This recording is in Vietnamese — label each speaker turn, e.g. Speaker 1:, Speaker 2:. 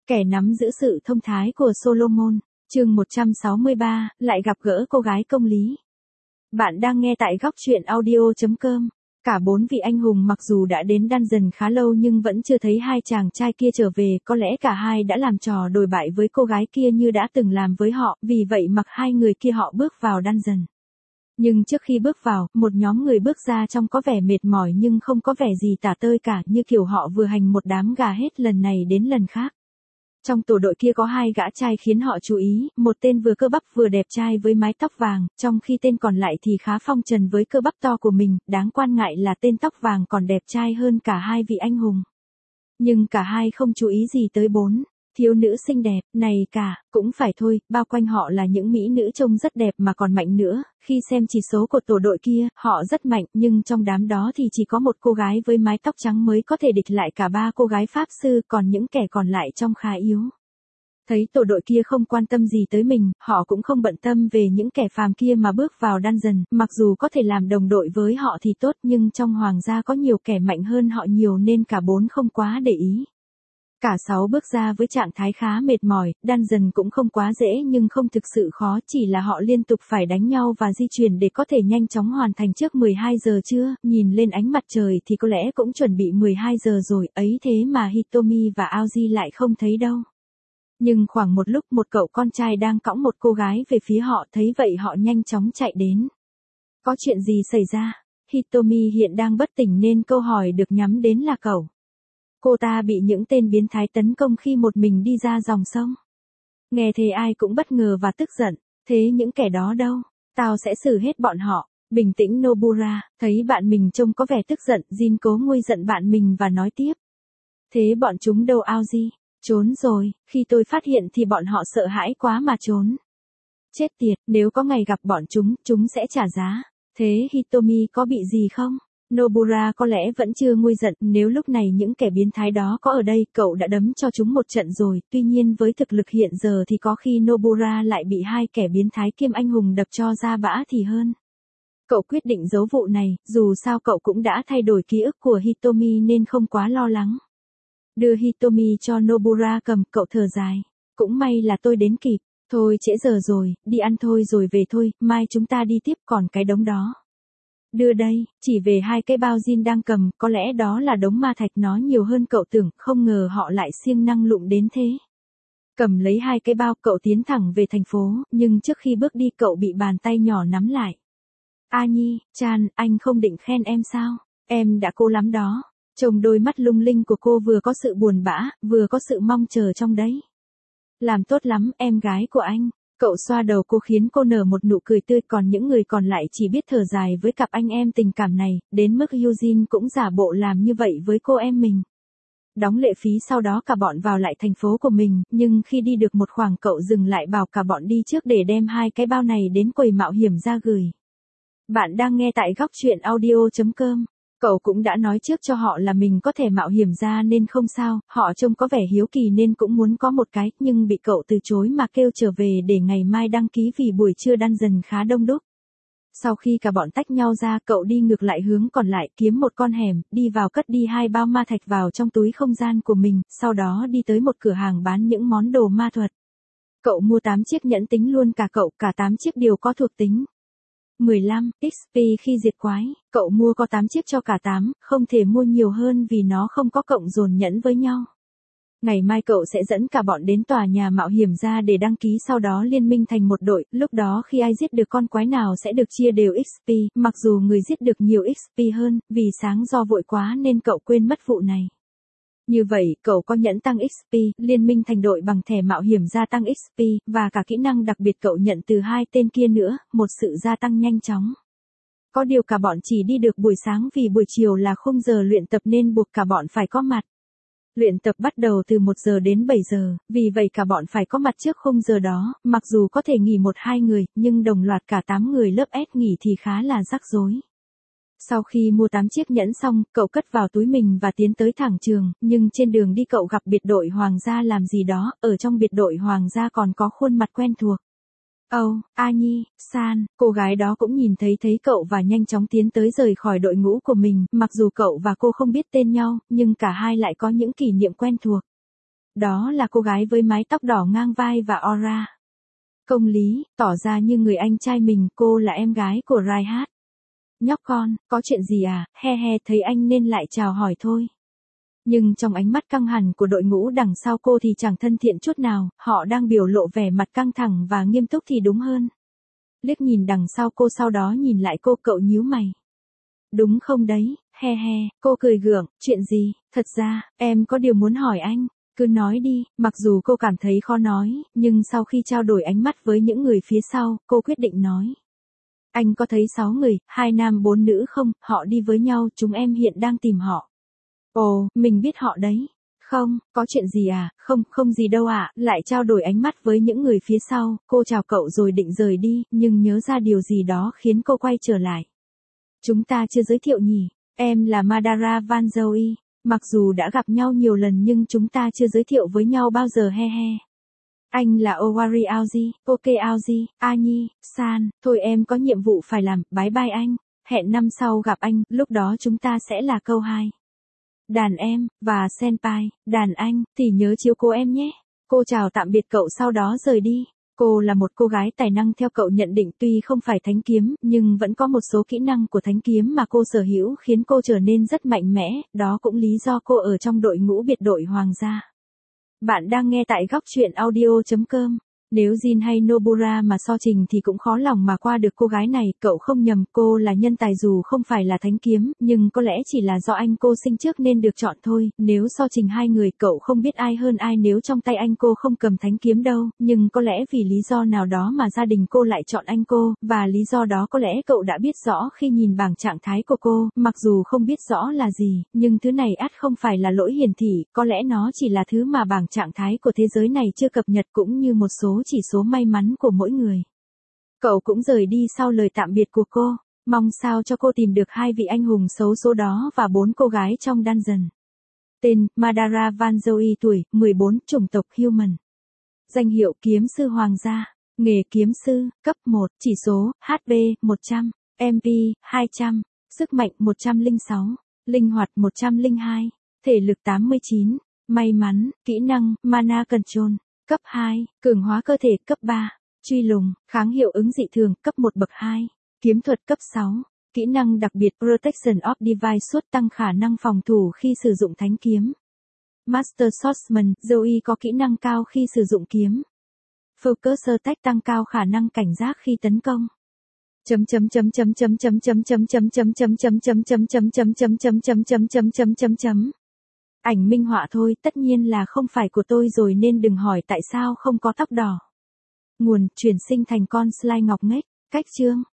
Speaker 1: Kẻ nắm giữ sự thông thái của Solomon, chương 163, lại gặp gỡ cô gái công lý. Bạn đang nghe tại góc truyện audio.com. Cả bốn vị anh hùng mặc dù đã đến Dungeon khá lâu nhưng vẫn chưa thấy hai chàng trai kia trở về, có lẽ cả hai đã làm trò đồi bại với cô gái kia như đã từng làm với họ, vì vậy mặc hai người kia họ bước vào Dungeon. Nhưng trước khi bước vào, một nhóm người bước ra trông có vẻ mệt mỏi nhưng không có vẻ gì tả tơi cả, như kiểu họ vừa hành một đám gà hết lần này đến lần khác. Trong tổ đội kia có hai gã trai khiến họ chú ý, một tên vừa cơ bắp vừa đẹp trai với mái tóc vàng, trong khi tên còn lại thì khá phong trần với cơ bắp to của mình, đáng quan ngại là tên tóc vàng còn đẹp trai hơn cả hai vị anh hùng. Nhưng cả hai không chú ý gì tới bốn thiếu nữ xinh đẹp này cả, cũng phải thôi, bao quanh họ là những mỹ nữ trông rất đẹp mà còn mạnh nữa, khi xem chỉ số của tổ đội kia, họ rất mạnh, nhưng trong đám đó thì chỉ có một cô gái với mái tóc trắng mới có thể địch lại cả ba cô gái pháp sư, còn những kẻ còn lại trông khá yếu. Thấy tổ đội kia không quan tâm gì tới mình, họ cũng không bận tâm về những kẻ phàm kia mà bước vào Dungeon, mặc dù có thể làm đồng đội với họ thì tốt, nhưng trong hoàng gia có nhiều kẻ mạnh hơn họ nhiều nên cả bốn không quá để ý. Cả sáu bước ra với trạng thái khá mệt mỏi, Dungeon cũng không quá dễ nhưng không thực sự khó, chỉ là họ liên tục phải đánh nhau và di chuyển để có thể nhanh chóng hoàn thành trước 12 giờ trưa, nhìn lên ánh mặt trời thì có lẽ cũng chuẩn bị 12 giờ rồi, ấy thế mà Hitomi và Aoji lại không thấy đâu. Nhưng khoảng một lúc một cậu con trai đang cõng một cô gái về phía họ, thấy vậy họ nhanh chóng chạy đến. Có chuyện gì xảy ra? Hitomi hiện đang bất tỉnh nên câu hỏi được nhắm đến là cậu. Cô ta bị những tên biến thái tấn công khi một mình đi ra dòng sông. Nghe thế ai cũng bất ngờ và tức giận. Thế những kẻ đó đâu? Tao sẽ xử hết bọn họ. Bình tĩnh Nobura, thấy bạn mình trông có vẻ tức giận, Jin cố nguôi giận bạn mình và nói tiếp. Thế bọn chúng đâu Aoji? Trốn rồi, khi tôi phát hiện thì bọn họ sợ hãi quá mà trốn. Chết tiệt, nếu có ngày gặp bọn chúng sẽ trả giá. Thế Hitomi có bị gì không? Nobura có lẽ vẫn chưa nguôi giận, nếu lúc này những kẻ biến thái đó có ở đây, cậu đã đấm cho chúng một trận rồi, tuy nhiên với thực lực hiện giờ thì có khi Nobura lại bị hai kẻ biến thái kiêm anh hùng đập cho ra bã thì hơn. Cậu quyết định giấu vụ này, dù sao cậu cũng đã thay đổi ký ức của Hitomi nên không quá lo lắng. Đưa Hitomi cho Nobura cầm, cậu thở dài. Cũng may là tôi đến kịp, thôi trễ giờ rồi, đi ăn thôi rồi về thôi, mai chúng ta đi tiếp còn cái đống đó. Đưa đây, chỉ về hai cái bao Jin đang cầm, có lẽ đó là đống ma thạch, nó nhiều hơn cậu tưởng, không ngờ họ lại siêng năng lụm đến thế. Cầm lấy hai cái bao, cậu tiến thẳng về thành phố, nhưng trước khi bước đi cậu bị bàn tay nhỏ nắm lại. A Nhi, Chan, anh không định khen em sao? Em đã cố lắm đó. Trông đôi mắt lung linh của cô vừa có sự buồn bã, vừa có sự mong chờ trong đấy. Làm tốt lắm, em gái của anh. Cậu xoa đầu cô khiến cô nở một nụ cười tươi, còn những người còn lại chỉ biết thở dài với cặp anh em tình cảm này, đến mức Eugene cũng giả bộ làm như vậy với cô em mình. Đóng lệ phí sau đó cả bọn vào lại thành phố của mình, nhưng khi đi được một khoảng cậu dừng lại bảo cả bọn đi trước để đem hai cái bao này đến quầy mạo hiểm ra gửi. Bạn đang nghe tại góc truyện audio.com. Cậu cũng đã nói trước cho họ là mình có thể mạo hiểm ra nên không sao, họ trông có vẻ hiếu kỳ nên cũng muốn có một cái, nhưng bị cậu từ chối mà kêu trở về để ngày mai đăng ký vì buổi trưa Dungeon khá đông đúc. Sau khi cả bọn tách nhau ra, cậu đi ngược lại hướng còn lại, kiếm một con hẻm, đi vào cất đi hai bao ma thạch vào trong túi không gian của mình, sau đó đi tới một cửa hàng bán những món đồ ma thuật. Cậu mua 8 chiếc nhẫn tính luôn cả cậu, cả 8 chiếc đều có thuộc tính 15 XP khi diệt quái, cậu mua có 8 chiếc cho cả 8, không thể mua nhiều hơn vì nó không có cộng dồn nhẫn với nhau. Ngày mai cậu sẽ dẫn cả bọn đến tòa nhà mạo hiểm ra để đăng ký, sau đó liên minh thành một đội, lúc đó khi ai giết được con quái nào sẽ được chia đều XP, mặc dù người giết được nhiều XP hơn, vì sáng do vội quá nên cậu quên mất vụ này. Như vậy, cậu có nhẫn tăng XP, liên minh thành đội bằng thẻ mạo hiểm gia tăng XP, và cả kỹ năng đặc biệt cậu nhận từ hai tên kia nữa, một sự gia tăng nhanh chóng. Có điều cả bọn chỉ đi được buổi sáng vì buổi chiều là khung giờ luyện tập nên buộc cả bọn phải có mặt. Luyện tập bắt đầu từ 1 giờ đến 7 giờ, vì vậy cả bọn phải có mặt trước khung giờ đó, mặc dù có thể nghỉ 1-2 người, nhưng đồng loạt cả 8 người lớp S nghỉ thì khá là rắc rối. Sau khi mua 8 chiếc nhẫn xong, cậu cất vào túi mình và tiến tới thẳng trường, nhưng trên đường đi cậu gặp biệt đội hoàng gia làm gì đó, ở trong biệt đội hoàng gia còn có khuôn mặt quen thuộc. A Nhi, San, cô gái đó cũng nhìn thấy cậu và nhanh chóng tiến tới rời khỏi đội ngũ của mình, mặc dù cậu và cô không biết tên nhau, nhưng cả hai lại có những kỷ niệm quen thuộc. Đó là cô gái với mái tóc đỏ ngang vai và aura. Công lý, tỏ ra như người anh trai mình, cô là em gái của Reinhard. Nhóc con, có chuyện gì à, he he, thấy anh nên lại chào hỏi thôi. Nhưng trong ánh mắt căng hẳn của đội ngũ đằng sau cô thì chẳng thân thiện chút nào, họ đang biểu lộ vẻ mặt căng thẳng và nghiêm túc thì đúng hơn. Liếc nhìn đằng sau cô sau đó nhìn lại cô, cậu nhíu mày. Đúng không đấy, he he, cô cười gượng, chuyện gì, thật ra, em có điều muốn hỏi anh. Cứ nói đi, mặc dù cô cảm thấy khó nói, nhưng sau khi trao đổi ánh mắt với những người phía sau, cô quyết định nói. Anh có thấy 6 người, 2 nam 4 nữ không, họ đi với nhau, chúng em hiện đang tìm họ. Ồ, mình biết họ đấy. Không, có chuyện gì à, không gì đâu ạ, lại trao đổi ánh mắt với những người phía sau, cô chào cậu rồi định rời đi, nhưng nhớ ra điều gì đó khiến cô quay trở lại. Chúng ta chưa giới thiệu nhỉ, em là Madara Van Zoe. Mặc dù đã gặp nhau nhiều lần nhưng chúng ta chưa giới thiệu với nhau bao giờ, he he. Anh là Owari Aoji, ok Aoji, Anyi, San, thôi em có nhiệm vụ phải làm, bye bye anh, hẹn năm sau gặp anh, lúc đó chúng ta sẽ là câu 2. Đàn em, và senpai, đàn anh, thì nhớ chiếu cố em nhé. Cô chào tạm biệt cậu sau đó rời đi. Cô là một cô gái tài năng theo cậu nhận định, tuy không phải thánh kiếm, nhưng vẫn có một số kỹ năng của thánh kiếm mà cô sở hữu khiến cô trở nên rất mạnh mẽ, đó cũng lý do cô ở trong đội ngũ biệt đội hoàng gia. Bạn đang nghe tại góc truyện audio.com. Nếu Jin hay Nobura mà so trình thì cũng khó lòng mà qua được cô gái này, cậu không nhầm, cô là nhân tài dù không phải là thánh kiếm, nhưng có lẽ chỉ là do anh cô sinh trước nên được chọn thôi, nếu so trình hai người cậu không biết ai hơn ai nếu trong tay anh cô không cầm thánh kiếm đâu, nhưng có lẽ vì lý do nào đó mà gia đình cô lại chọn anh cô, và lý do đó có lẽ cậu đã biết rõ khi nhìn bảng trạng thái của cô, mặc dù không biết rõ là gì, nhưng thứ này ắt không phải là lỗi hiển thị, có lẽ nó chỉ là thứ mà bảng trạng thái của thế giới này chưa cập nhật cũng như một số chỉ số may mắn của mỗi người. Cậu cũng rời đi sau lời tạm biệt của cô, mong sao cho cô tìm được 2 vị anh hùng xấu số đó và 4 cô gái trong dungeon. Tên, Madara Van Zoe, tuổi, 14, chủng tộc Human. Danh hiệu kiếm sư hoàng gia, nghề kiếm sư, cấp 1, chỉ số, HP, 100, MP, 200, sức mạnh 106, linh hoạt 102, thể lực 89, may mắn, kỹ năng, Mana Control. Cấp 2, cường hóa cơ thể, cấp 3, truy lùng, kháng hiệu ứng dị thường, cấp 1 bậc 2, kiếm thuật cấp 6, kỹ năng đặc biệt Protection of Device suốt tăng khả năng phòng thủ khi sử dụng thánh kiếm. Master Swordsman, Zoe có kỹ năng cao khi sử dụng kiếm. Focus Attack tăng cao khả năng cảnh giác khi tấn công. Ảnh minh họa thôi, tất nhiên là không phải của tôi rồi nên đừng hỏi tại sao không có tóc đỏ. Nguồn, chuyển sinh thành con slime ngọc nghếch. Cách chương.